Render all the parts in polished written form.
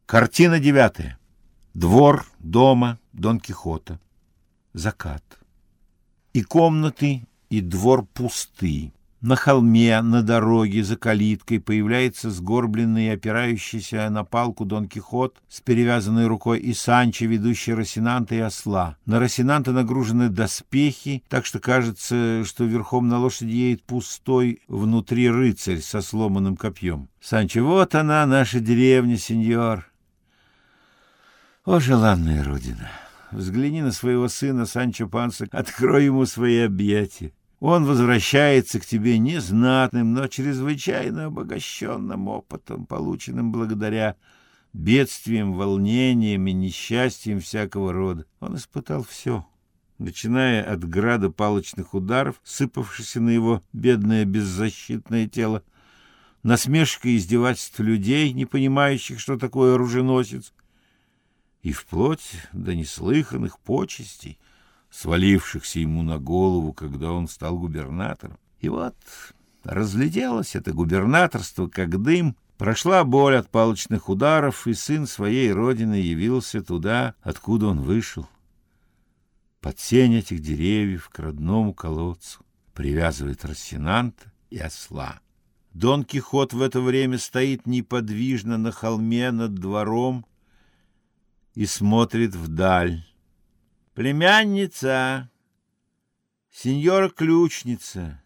Картина 9. Двор дома Дон Кихота. Закат. И комнаты, и двор пусты. На холме, на дороге, за калиткой появляется сгорбленный, опирающийся на палку Дон Кихот с перевязанной рукой и Санчо, ведущий Росинанта и осла. На Росинанта нагружены доспехи, так что кажется, что верхом на лошади едет пустой внутри рыцарь со сломанным копьем. Санчо: вот она, наша деревня, сеньор. О, желанная родина! Взгляни на своего сына, Санчо Панса, открой ему свои объятия. Он возвращается к тебе незнатным, но чрезвычайно обогащенным опытом, полученным благодаря бедствиям, волнениям и несчастьям всякого рода. Он испытал все, начиная от града палочных ударов, сыпавшихся на его бедное беззащитное тело, насмешек и издевательств людей, не понимающих, что такое оруженосец, и вплоть до неслыханных почестей, свалившихся ему на голову, когда он стал губернатором. И вот разлетелось это губернаторство, как дым, прошла боль от палочных ударов, и сын своей родины явился туда, откуда он вышел, под сень этих деревьев, к родному колодцу, привязывает Росинанта и осла. Дон Кихот в это время стоит неподвижно на холме над двором и смотрит вдаль. «Племянница, сеньора-ключница,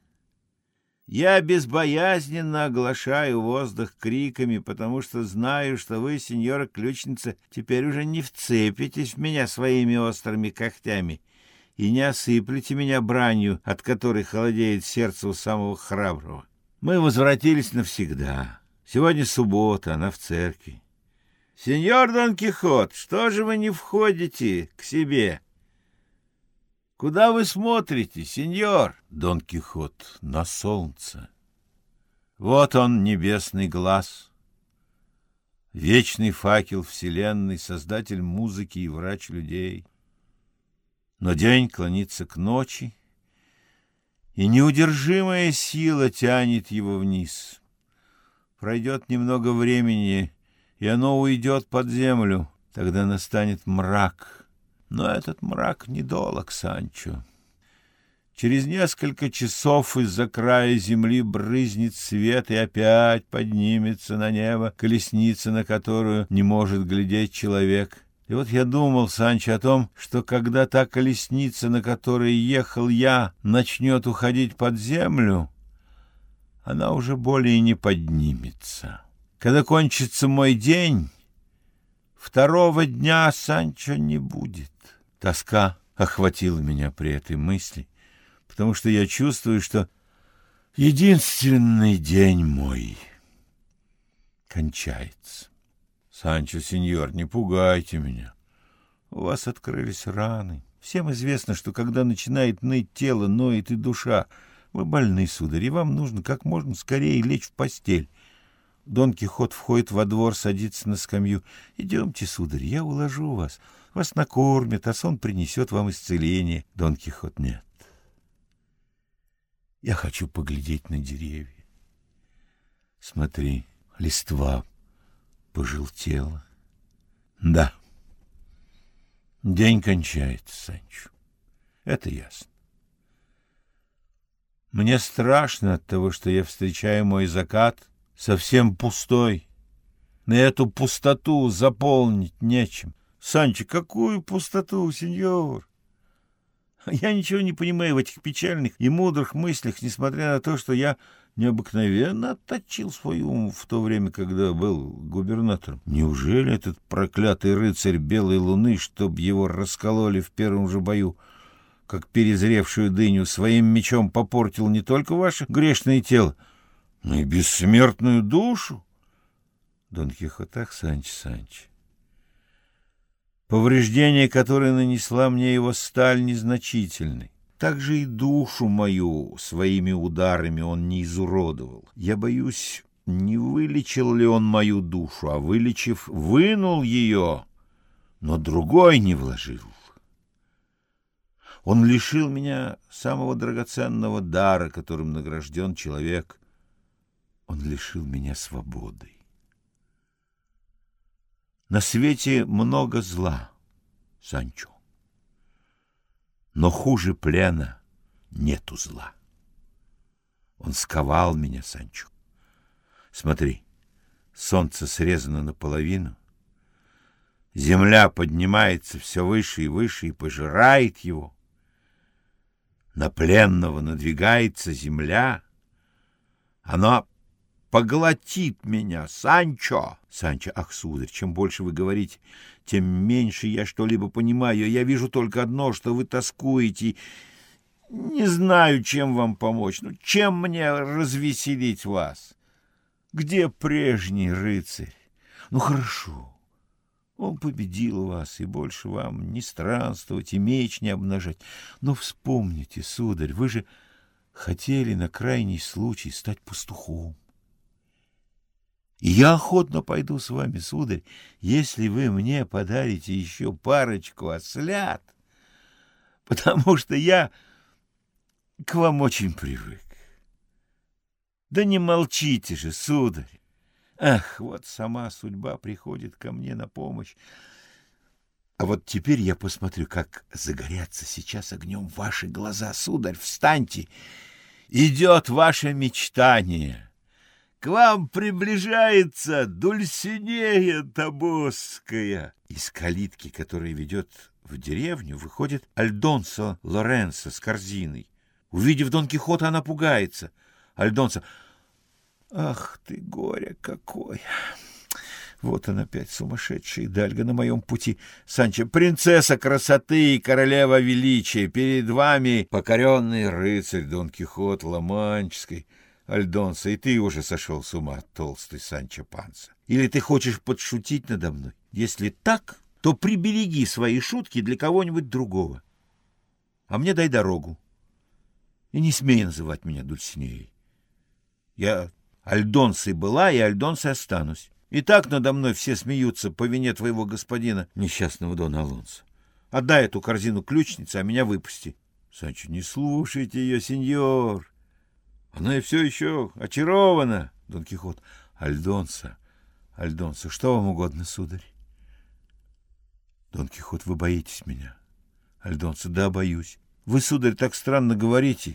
я безбоязненно оглашаю воздух криками, потому что знаю, что вы, сеньора-ключница, теперь уже не вцепитесь в меня своими острыми когтями и не осыплете меня бранью, от которой холодеет сердце у самого храброго. Мы возвратились навсегда. Сегодня суббота, она в церкви. Сеньор Дон Кихот, что же вы не входите к себе? Куда вы смотрите, сеньор? Дон Кихот: на солнце. Вот он, небесный глаз, вечный факел вселенной, создатель музыки и врач людей. Но день клонится к ночи, и неудержимая сила тянет его вниз. Пройдет немного времени, и оно уйдет под землю, тогда настанет мрак. Но этот мрак недолг, Санчо. Через несколько часов из-за края земли брызнет свет и опять поднимется на небо колесница, на которую не может глядеть человек. И вот я думал, Санчо, о том, что когда та колесница, на которой ехал я, начнет уходить под землю, она уже более не поднимется. Когда кончится мой день, второго дня, Санчо, не будет. Тоска охватила меня при этой мысли, потому что я чувствую, что единственный день мой кончается. Санчо, сеньор, не пугайте меня. У вас открылись раны. Всем известно, что когда начинает ныть тело, ноет и душа. Вы больны, сударь, и вам нужно как можно скорее лечь в постель. Дон Кихот входит во двор, садится на скамью. Идемте, сударь, я уложу вас. Вас накормят, а сон принесет вам исцеление. Дон Кихот: нет. Я хочу поглядеть на деревья. Смотри, листва пожелтела. Да, день кончается, Санчо. Это ясно. Мне страшно от того, что я встречаю мой закат совсем пустой. На эту пустоту заполнить нечем. Санчо, какую пустоту, сеньор? Я ничего не понимаю в этих печальных и мудрых мыслях, несмотря на то, что я необыкновенно отточил свой ум в то время, когда был губернатором. Неужели этот проклятый рыцарь Белой Луны, чтоб его раскололи в первом же бою, как перезревшую дыню, своим мечом попортил не только ваше грешное тело, но и бессмертную душу? Дон Кихот: ах, Санчо, Санчо, повреждения, которые нанесла мне его сталь, незначительны. Так же и душу мою своими ударами он не изуродовал. Я боюсь, не вылечил ли он мою душу, а, вылечив, вынул ее, но другой не вложил. Он лишил меня самого драгоценного дара, которым награжден человек. Он лишил меня свободы. На свете много зла, Санчо, но хуже плена нету зла. Он сковал меня, Санчо. Смотри, солнце срезано наполовину, земля поднимается все выше и выше и пожирает его. На пленного надвигается земля, она поглотит меня, Санчо. Санчо, ах, сударь, чем больше вы говорите, тем меньше я что-либо понимаю. Я вижу только одно, что вы тоскуете. Не знаю, чем вам помочь. Ну, чем мне развеселить вас? Где прежний рыцарь? Ну, хорошо. Он победил вас, и больше вам не странствовать и меч не обнажать. Но вспомните, сударь, вы же хотели на крайний случай стать пастухом. И я охотно пойду с вами, сударь, если вы мне подарите еще парочку ослят, потому что я к вам очень привык. Да не молчите же, сударь. Ах, вот сама судьба приходит ко мне на помощь. А вот теперь я посмотрю, как загорятся сейчас огнем ваши глаза, сударь. Встаньте, идет ваше мечтание. К вам приближается Дульсинея Тобосская. Из калитки, которая ведет в деревню, выходит Альдонсо Лоренцо с корзиной. Увидев Дон Кихота, она пугается. Альдонсо: ах ты, горе какое! Вот он опять, сумасшедший Дальго на моем пути. Санчо: принцесса красоты и королева величия, перед вами покоренный рыцарь Дон Кихот Ла-Манческой. Альдонсо: и ты уже сошел с ума, толстый Санчо Панса? Или ты хочешь подшутить надо мной? Если так, то прибереги свои шутки для кого-нибудь другого. А мне дай дорогу. И не смей называть меня Дульсинеей. Я Альдонсой была и Альдонсой останусь. И так надо мной все смеются по вине твоего господина, несчастного Дона Алонсо. Отдай эту корзину ключнице, а меня выпусти. Санчо: не слушайте ее, сеньор. Она и все еще очарована. Дон Кихот: Альдонсо, Альдонсо, что вам угодно, сударь? Дон Кихот: вы боитесь меня? Альдонсо: да, боюсь. Вы, сударь, так странно говорите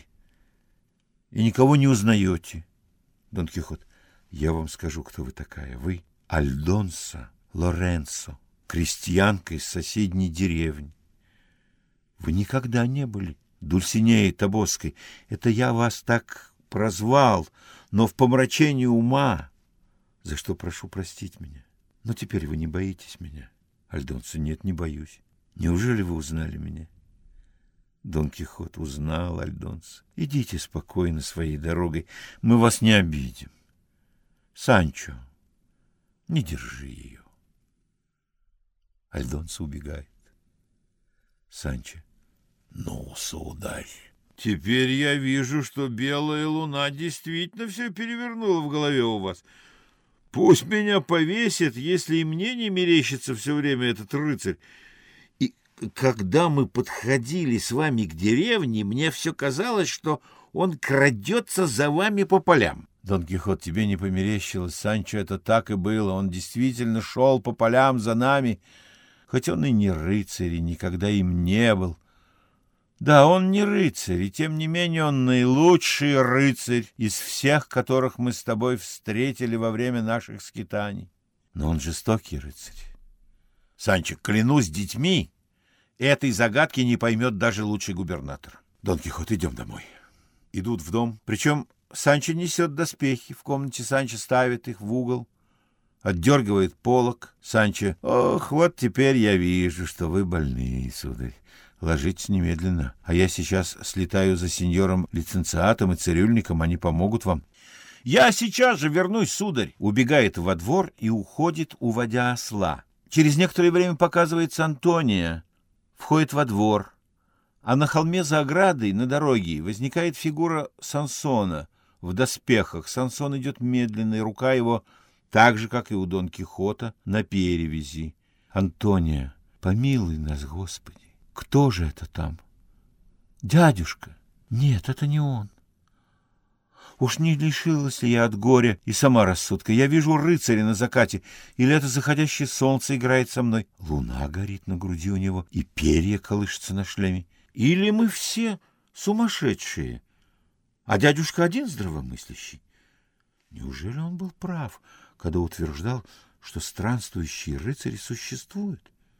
и никого не узнаете. Дон Кихот: я вам скажу, кто вы такая. Вы Альдонсо Лоренцо, крестьянка из соседней деревни. Вы никогда не были Дульсинеей Тобосской. Это я вас так прозвал, но в помрачении ума, за что прошу простить меня. Но теперь вы не боитесь меня? Альдонсо: нет, не боюсь. Неужели вы узнали меня? Дон Кихот: узнал, Альдонсо. Идите спокойно своей дорогой, мы вас не обидим. Санчо, не держи ее. Альдонсо убегает. Санчо: ну, сударь, теперь я вижу, что белая луна действительно все перевернула в голове у вас. Пусть меня повесит, если и мне не мерещится все время этот рыцарь. И когда мы подходили с вами к деревне, мне все казалось, что он крадется за вами по полям. Дон Кихот: тебе не померещилось, Санчо, это так и было. Он действительно шел по полям за нами, хоть он и не рыцарь, и никогда им не был. Да, он не рыцарь, и тем не менее он наилучший рыцарь из всех, которых мы с тобой встретили во время наших скитаний. Но он жестокий рыцарь. Санчо: клянусь детьми, этой загадки не поймет даже лучший губернатор. Дон Кихот: идем домой. Идут в дом, причем Санчо несет доспехи. В комнате Санчо ставит их в угол, отдергивает полог. Санчо: ох, вот теперь я вижу, что вы больны, сударь. Ложитесь немедленно, а я сейчас слетаю за сеньором лиценциатом и цирюльником, они помогут вам. Я сейчас же вернусь, сударь. Убегает во двор и уходит, уводя осла. Через некоторое время показывается Антония, входит во двор, а на холме за оградой на дороге возникает фигура Сансона в доспехах. Сансон идет медленно, и рука его, так же, как и у Дон Кихота, на перевязи. Антония: помилуй нас, Господи. Кто же это там? Дядюшка. Нет, это не он. Уж не лишилась ли я от горя и сама рассудка? Я вижу рыцаря на закате, или это заходящее солнце играет со мной? Луна горит на груди у него, и перья колышутся на шлеме. Или мы все сумасшедшие, а дядюшка один здравомыслящий? Неужели он был прав, когда утверждал, что странствующие рыцари существуют?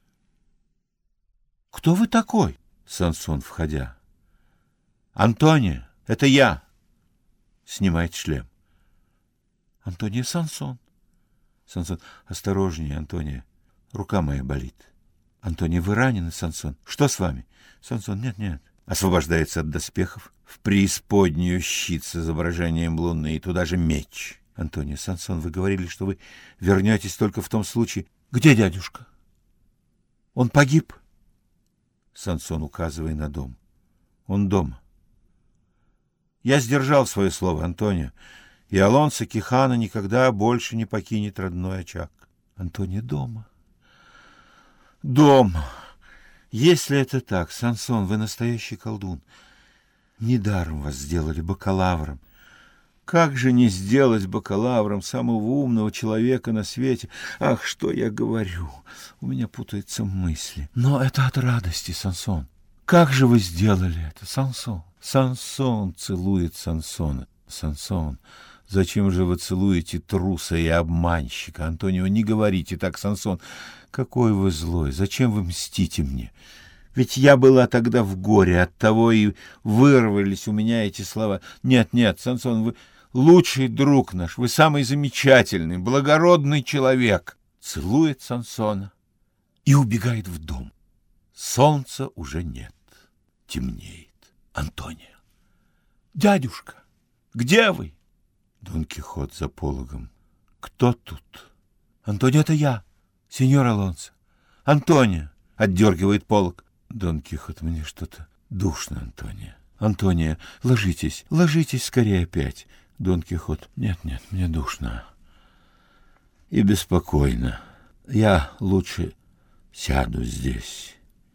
— Кто вы такой? — Сансон, входя. — Антония, это я. Снимает шлем. — Антония Сансон. Сансон. — Осторожнее, Антония. Рука моя болит. Антония, вы ранены, Сансон? Что с вами? Сансон. Нет, нет. Освобождается от доспехов. В преисподнюю щит с изображением луны и туда же меч. Антония. Сансон, вы говорили, что вы вернетесь только в том случае. Где дядюшка? Он погиб? Сансон, указывая на дом. Он дома. Я сдержал свое слово, Антонио, и Алонсо Кихана никогда больше не покинет родной очаг. Антонио дома. Дома. Если это так, Сансон, вы настоящий колдун. Недаром вас сделали бакалавром. Как же не сделать бакалавром самого умного человека на свете? Ах, что я говорю! У меня путаются мысли. Но это от радости, Сансон. Как же вы сделали это, Сансон? Сансон целует Сансона. Сансон, зачем же вы целуете труса и обманщика? Антонио, не говорите так, Сансон. Какой вы злой! Зачем вы мстите мне? Ведь я была тогда в горе, оттого и вырвались у меня эти слова. Нет, нет, Сансон, вы лучший друг наш, вы самый замечательный, благородный человек. Целует Сансона и убегает в дом. Солнца уже нет, темнеет. Антония. Дядюшка, где вы? Дон Кихот за пологом. Кто тут? Антония, это я, сеньор Алонсо. Антония, отдергивает полог. Дон Кихот, мне что-то душно, Антония. Антония, ложитесь, ложитесь скорее опять. Дон Кихот, нет, нет, мне душно и беспокойно. Я лучше сяду здесь.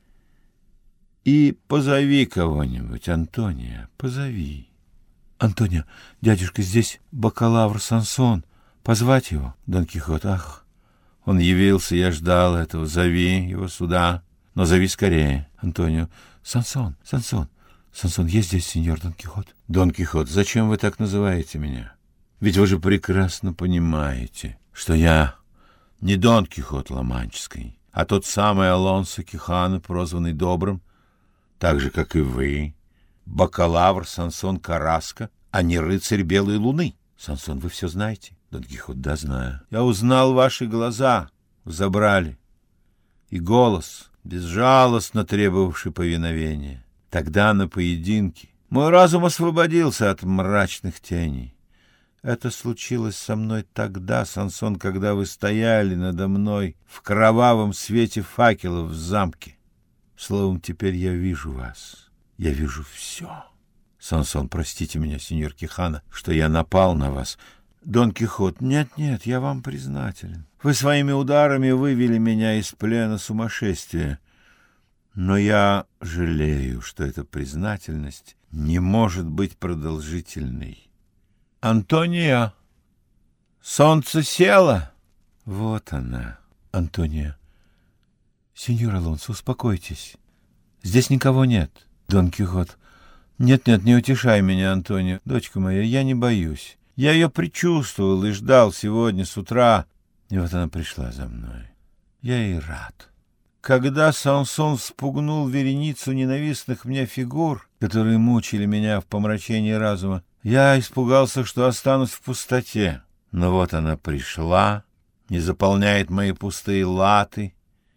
И позови кого-нибудь, Антония, позови. Антония, дядюшка, здесь бакалавр Сансон. Позвать его? Дон Кихот, ах, он явился, я ждал этого. Зови его сюда, но зови скорее. Антонио, Сансон, Сансон. Сансон, есть здесь сеньор Дон Кихот? Дон Кихот, зачем вы так называете меня? Ведь вы же прекрасно понимаете, что я не Дон Кихот Ла-Манческий, а тот самый Алонсо Кихана, прозванный Добрым, так же, как и вы, бакалавр Сансон Карраско, а не рыцарь Белой Луны. Сансон, вы все знаете? Дон Кихот, да, знаю. Я узнал ваши глаза, забрали, и голос, безжалостно требовавший повиновения. Тогда на поединке мой разум освободился от мрачных теней. Это случилось со мной тогда, Сансон, когда вы стояли надо мной в кровавом свете факелов в замке. Словом, теперь я вижу вас. Я вижу все. Сансон, простите меня, сеньор Кихана, что я напал на вас. Дон Кихот, нет-нет, я вам признателен. Вы своими ударами вывели меня из плена сумасшествия. Но я жалею, что эта признательность не может быть продолжительной. Антония, солнце село. Вот она, Антония. Сеньор Алонсо, успокойтесь. Здесь никого нет. Дон Кихот. Нет-нет, не утешай меня, Антонио. Дочка моя, я не боюсь. Я ее предчувствовал и ждал сегодня с утра. И вот она пришла за мной. Я ей рад. Когда Сансон спугнул вереницу ненавистных мне фигур, которые мучили меня в помрачении разума, я испугался, что останусь в пустоте. Но вот она пришла, не заполняет мои пустые латы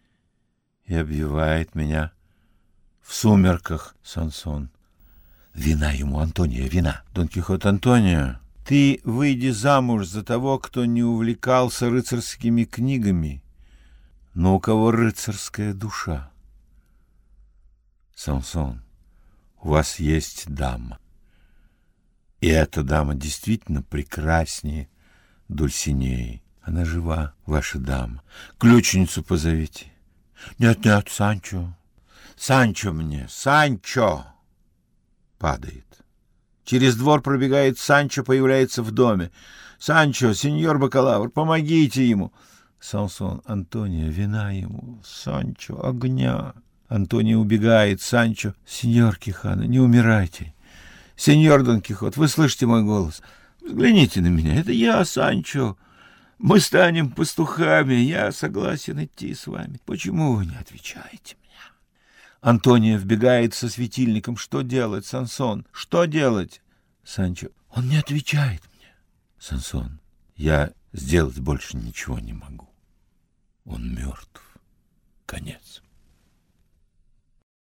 и обвивает меня в сумерках, Сансон. Вина ему, Антония, вина. Дон Кихот, Антония, ты выйди замуж за того, кто не увлекался рыцарскими книгами, но у кого рыцарская душа. Сансон, у вас есть дама. И эта дама действительно прекраснее Дульсинеи. Она жива, ваша дама. Ключницу позовите. Нет-нет, Санчо. Санчо мне, Санчо! Падает. Через двор пробегает Санчо, появляется в доме. «Санчо, сеньор бакалавр, помогите ему!» Самсон: «Антонио, вина ему!» «Санчо, огня!» Антонио убегает. Санчо: «Сеньор Кихана, не умирайте! Сеньор Дон Кихот, вы слышите мой голос? Взгляните на меня, это я, Санчо! Мы станем пастухами, я согласен идти с вами. Почему вы не отвечаете мне?» Антонио вбегает со светильником. «Что делать, Самсон? Что делать?» Санчо: «Он не отвечает мне». Самсон: «Я сделать больше ничего не могу. Он мертв. Конец».